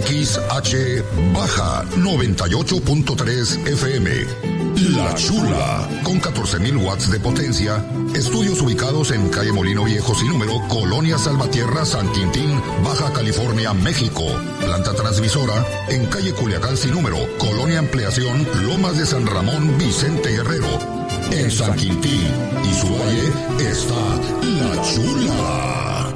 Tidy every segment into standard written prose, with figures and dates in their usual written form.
XH baja 98.3 FM. La Chula, con 14,000 watts de potencia. Estudios ubicados en calle Molino Viejo sin número, Colonia Salvatierra, San Quintín, Baja California, México. Planta transmisora en calle Culiacán sin número, Colonia Ampliación, Lomas de San Ramón, Vicente Guerrero. En San Quintín y su valle está La Chula.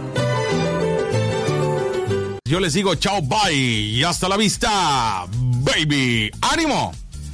Yo les digo chao, bye y hasta la vista, baby. ¡Ánimo!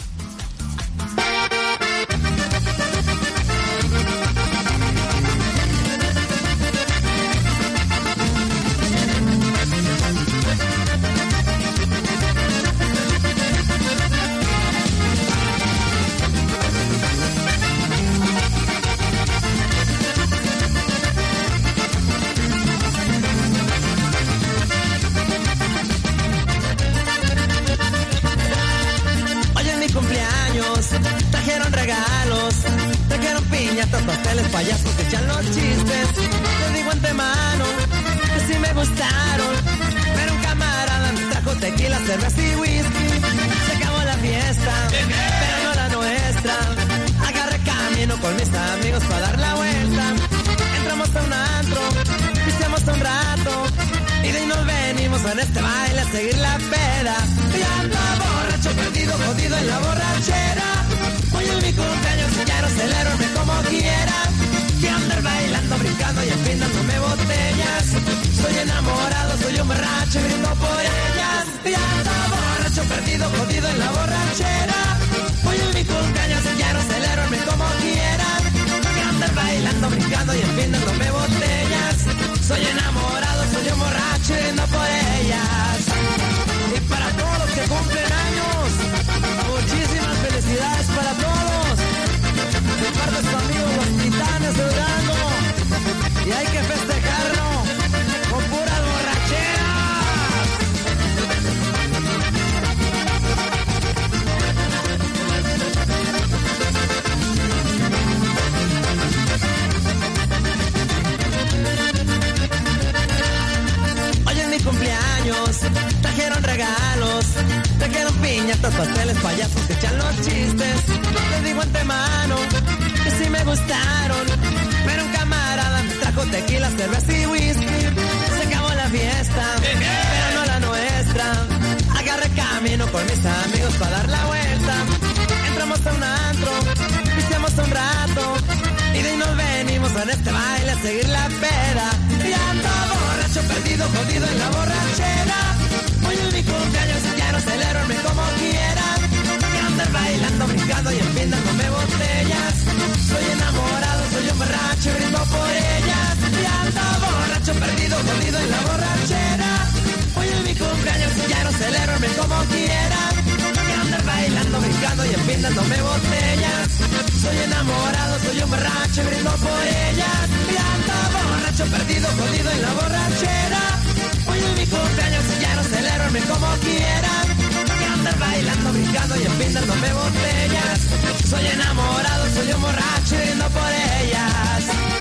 Pasteles, payasos que echan los chistes. Les digo antemano que sí me gustaron, pero un camarada me trajo tequila, cerveza y whisky. Se acabó la fiesta, pero no la nuestra. Agarré camino con mis amigos para dar la vuelta. Entramos a un antro, pisteamos un rato y de ahí nos venimos en este baile a seguir la peda. Y ando borracho, perdido, jodido en la borrachera. Hoy es mi cumpleaños y quiero celebrarme como quiera. Quiero andar bailando, brincando y empinándome botellas. Soy enamorado, soy un borracho y brindo por ellas. Y ando borracho, perdido, jodido en la borrachera. Hoy es mi cumpleaños y quiero celebrarme como quiera. Quiero andar bailando, brincando y empinándome botellas. Soy enamorado, soy un borracho y brindo por ellas. Y para todos los que cumplen años, muchísimas felicidades para todos. De parte de sus amigos los Titanes de Durango. Y hay que festejarlo con puras borracheras. Hoy es mi cumpleaños, trajeron regalos, trajeron piñatas, pasteles, payasos que echan los chistes. Les digo antemano que sí me gustaron, pero un camarada me trajo tequila, cerveza y whisky. Se acabó la fiesta, pero no la nuestra. Agarré camino con mis amigos para dar la vuelta. Entramos a un antro, pisteamos un rato y de ahí nos venimos en este baile a seguir la peda. Y ando borracho, perdido, jodido en la borrachera. Hoy es mi cumpleaños y quiero celebrarme como quiera. Quiero andar bailando, brincando y empinándome botellas. Soy enamorado, soy un borracho y brindo por ellas. Y ando borracho, perdido, jodido en la borrachera. Hoy es mi cumpleaños y quiero celebrarme como quiera. Quiero andar bailando, brincando y empinándome botellas. Soy enamorado, soy un borracho y brindo por ellas. Y ando borracho, perdido, jodido en la borrachera. Hoy es mi cumpleaños y quiero celebrarme como quiera. Quiero andar bailando, brincando y empinándome botellas. Soy enamorado, soy un borracho y brindo por ellas.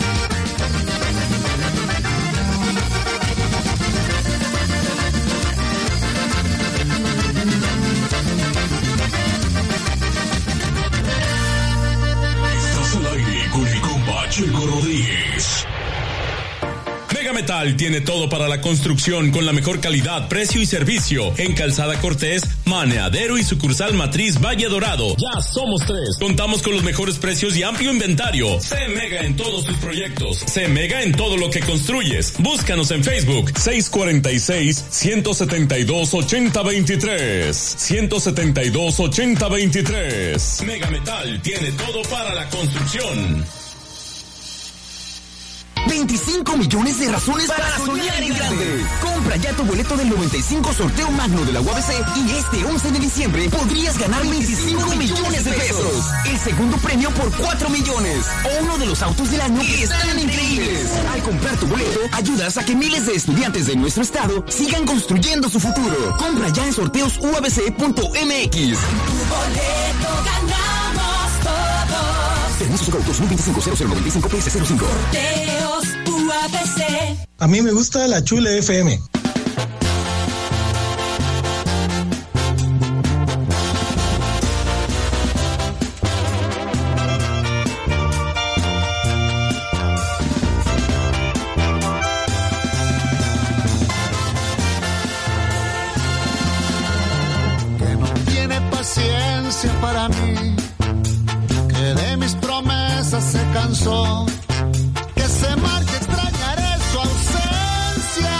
Estás al aire con el compa Checo Rodríguez. Metal tiene todo para la construcción con la mejor calidad, precio y servicio. En Calzada Cortés, Maneadero y sucursal Matriz Valle Dorado. Ya somos 3. Contamos con los mejores precios y amplio inventario. Sé Mega en todos tus proyectos. Sé Mega en todo lo que construyes. Búscanos en Facebook 646-172-8023. 172-8023. Mega Metal tiene todo para la construcción. 25 millones de razones para soñar en grande. Compra ya tu boleto del 95 sorteo magno de la UABC y este 11 de diciembre podrías ganar 25 millones de pesos. El segundo premio por 4 millones o uno de los autos del año que están increíbles. Al comprar tu boleto, ayudas a que miles de estudiantes de nuestro estado sigan construyendo su futuro. Compra ya en sorteos uabc.mx. Tu boleto ganamos todos. Permiso Seguro 2025 PS05. Sorteos UABC. A mí me gusta la Chula FM. desgracia para mí, que de mis promesas se cansó, que se marche, extrañaré su ausencia.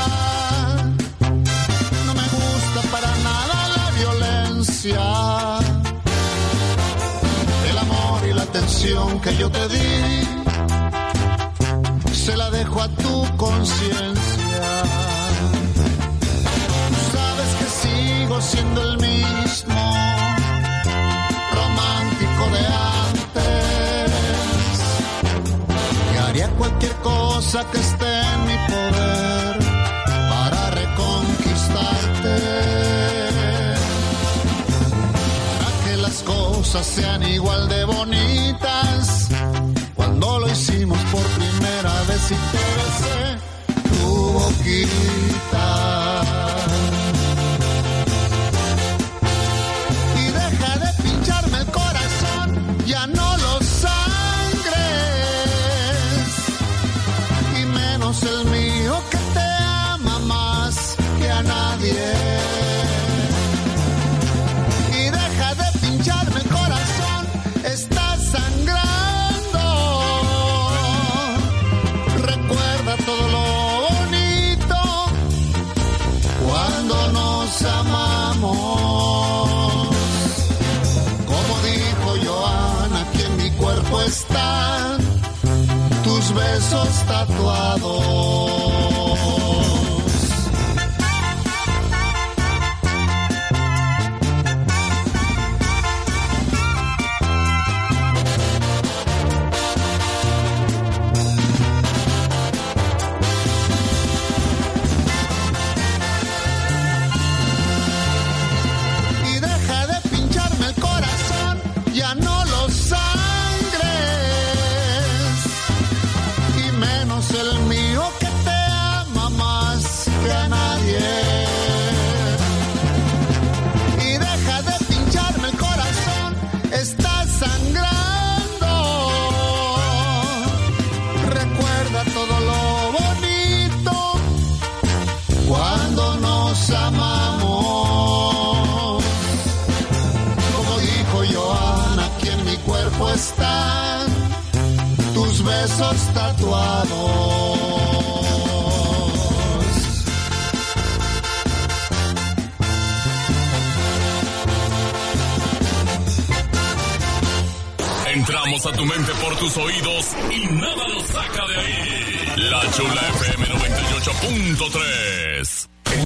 No me gusta para nada la violencia. El amor y la atención que yo te di, se la dejo a tu conciencia. Tú sabes que sigo siendo el mismo romántico de antes, y haría cualquier cosa que esté en mi poder para reconquistarte, para que las cosas sean igual de bonitas. Cuando lo hicimos por primera vez y te besé tu boquita. Y deja de pincharme el corazón, ya no lo sangres. Y menos el mío que te ama más que a nadie. Y deja de pincharme el corazón, está sangrando. Todo lo bonito cuando nos amamos. Como dijo Joana, aquí en mi cuerpo están tus besos tatuados. Están tus besos tatuados. Entramos a tu mente por tus oídos y nada nos saca de ahí. La Chula FM 98.3.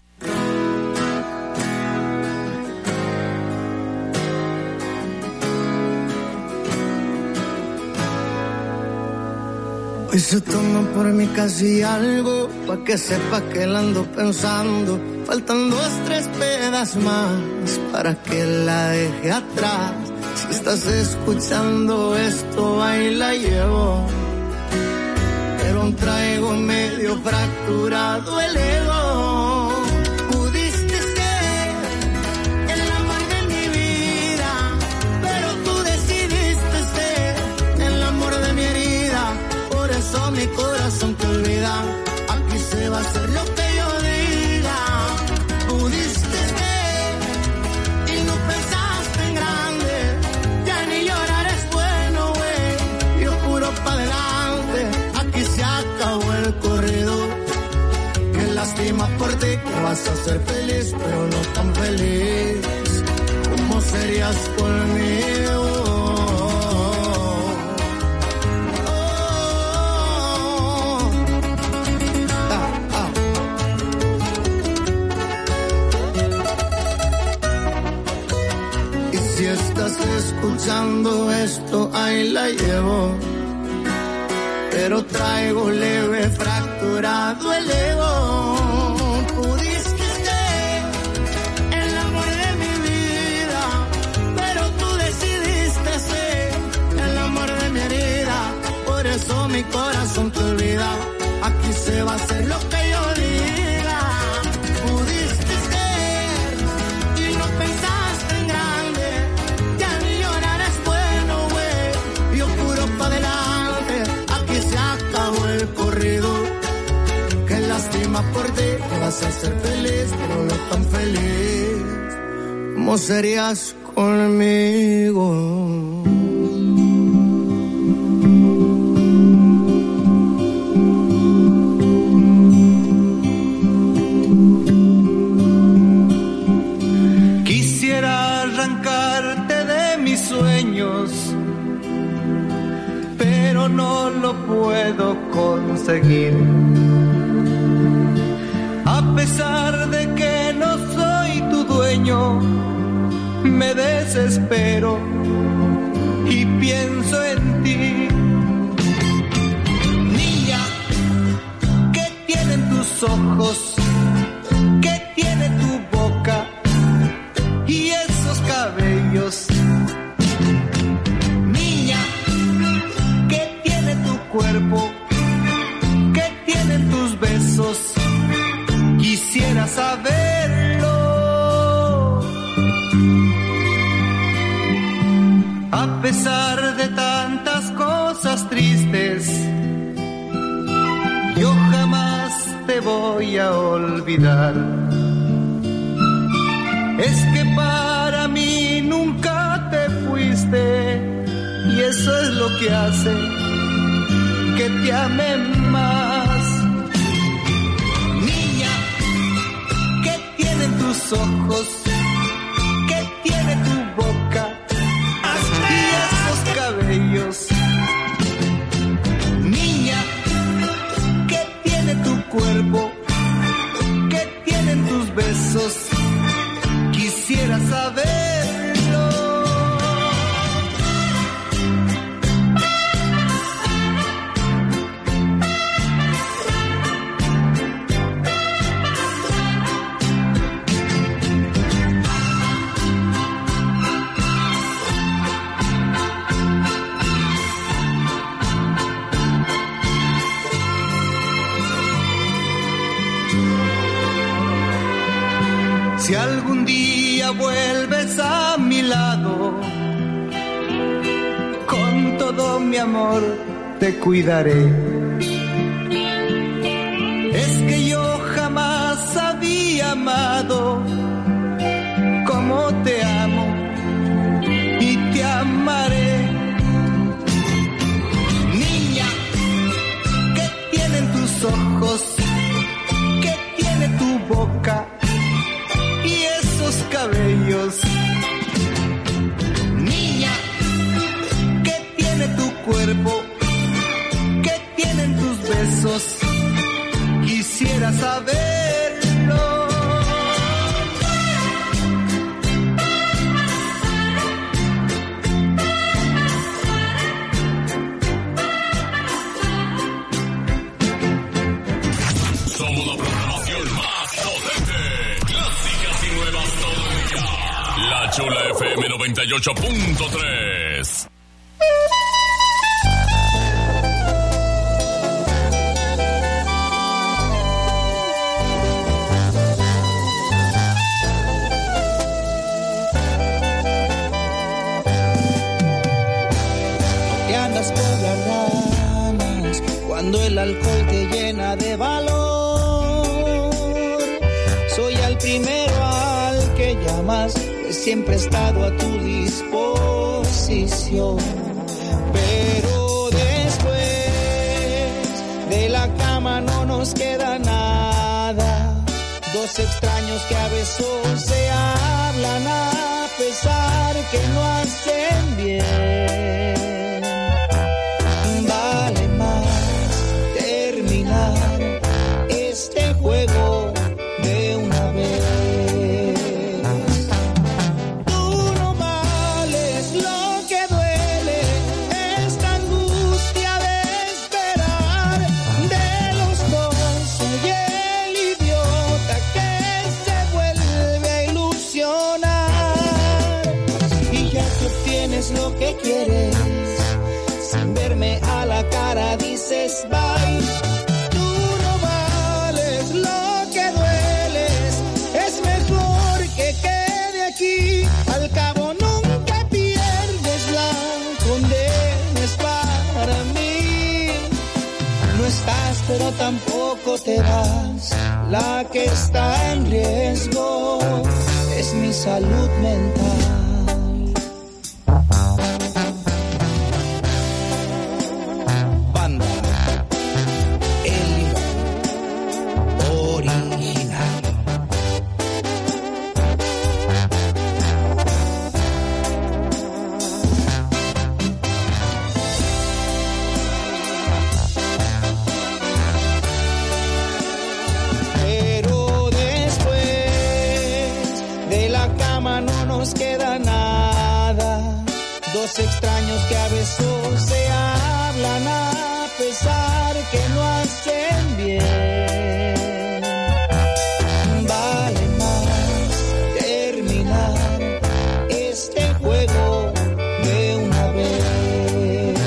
Hoy se toma por mí casi algo, pa' que sepa que la ando pensando. Faltan 2, 3 pedas más para que la deje atrás. Si estás escuchando esto, ahí la llevo. Pero aún traigo medio fracturado el ego. Pudiste ser el amor de mi vida, pero tú decidiste ser el amor de mi herida. Por eso mi corazón te olvida. Aquí se va a hacer lo que yo diga. Pudiste ser y no pensaste en grande. Ya ni llorar es bueno, güey. Yo puro pa' adelante. Aquí se acabó el corrido. Qué lástima por ti, que vas a ser feliz, pero no tan feliz como serías conmigo. Escuchando esto, ahí la llevo, pero traigo leve fracturado el ego. Pudiste ser el amor de mi vida, pero tú decidiste ser el amor de mi herida. Por eso mi corazón te olvida. Aquí se va a hacer lo que yo diga. Pudiste ser y no pensaste en grande. Qué lástima por ti, que vas a ser feliz, pero no tan feliz como serías conmigo. Quisiera arrancarte de mis sueños, pero no lo puedo conseguir. A pesar de que no soy tu dueño, me desespero y pienso en ti. Niña, ¿qué tienen tus ojos? ¿Qué tiene tu boca? Y esos cabellos. Niña, ¿qué tiene tu cuerpo? ¿Qué tienen tus besos? Quisiera saberlo. A pesar de tantas cosas tristes, yo jamás te voy a olvidar. Es que para mí nunca te fuiste, y eso es lo que hace que te ame más. Niña, ¿qué tienen tus ojos? ¿Qué tiene tu boca? Y esos cabellos. Niña, ¿qué tiene tu cuerpo? ¿Qué tienen tus besos? Quisiera saberlo. Si algún día vuelves a mi lado, con todo mi amor te cuidaré. Es que yo jamás había amado como te amo y te amaré. Niña, ¿qué tienen tus ojos? ¿Qué tiene tu boca? Y esos cabellos. Niña, ¿qué tiene tu cuerpo? ¿Qué tienen tus besos? Quisiera saberlo. Somos la programación más potente. Clásicas y nuevas todo el día. La Chula FM 98.3. Te andas por las ramas cuando el alcohol te llena de valor. Soy el primero al que llamas, pues siempre he estado a tu disposición. Pero después de la cama no nos queda nada. Dos extraños que a besos se hablan a pesar que no hacen bien. Vale más terminar este juego de una vez. Tú no vales lo que duele, esta angustia de esperar. De los dos soy el idiota que se vuelve a ilusionar. Y ya que obtienes lo que quieres, sin verme a la cara dices bye. Tú no vales lo que dueles, es mejor que quede aquí. Al cabo nunca pierdes, la condena es para mí. No estás pero tampoco te vas, la que está en riesgo es mi salud mental. nos queda nada. Dos extraños que a besos se hablan a pesar que no hacen bien. Vale más terminar este juego de una vez.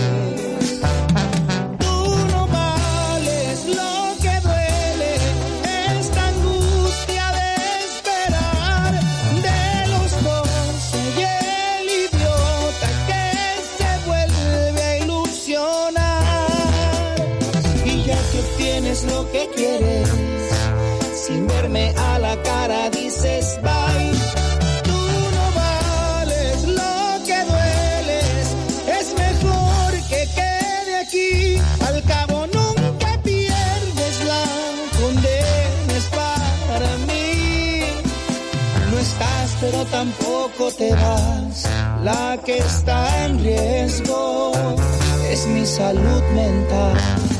Tú no vales lo que duele, esta angustia de esperar. De los dos soy el idiota que se vuelve a ilusionar. Y ya que obtienes lo que quieres, sin verme a la cara dices bye. Tú no vales lo que dueles, es mejor que quede aquí. Al cabo nunca pierdes, la condena es para mí. No estás pero tampoco te vas, la que está en riesgo es mi salud mental.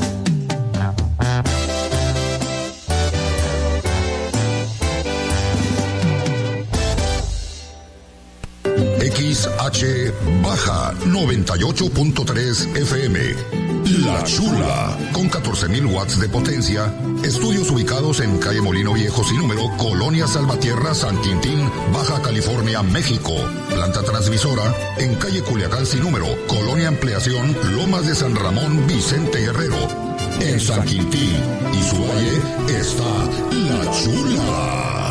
XH baja 98.3 FM. La Chula, con 14,000 watts de potencia. Estudios ubicados en calle Molino Viejo sin número, Colonia Salvatierra, San Quintín, Baja California, México. Planta transmisora en calle Culiacán sin número, Colonia Ampliación, Lomas de San Ramón, Vicente Guerrero. En San Quintín y su valle está La Chula.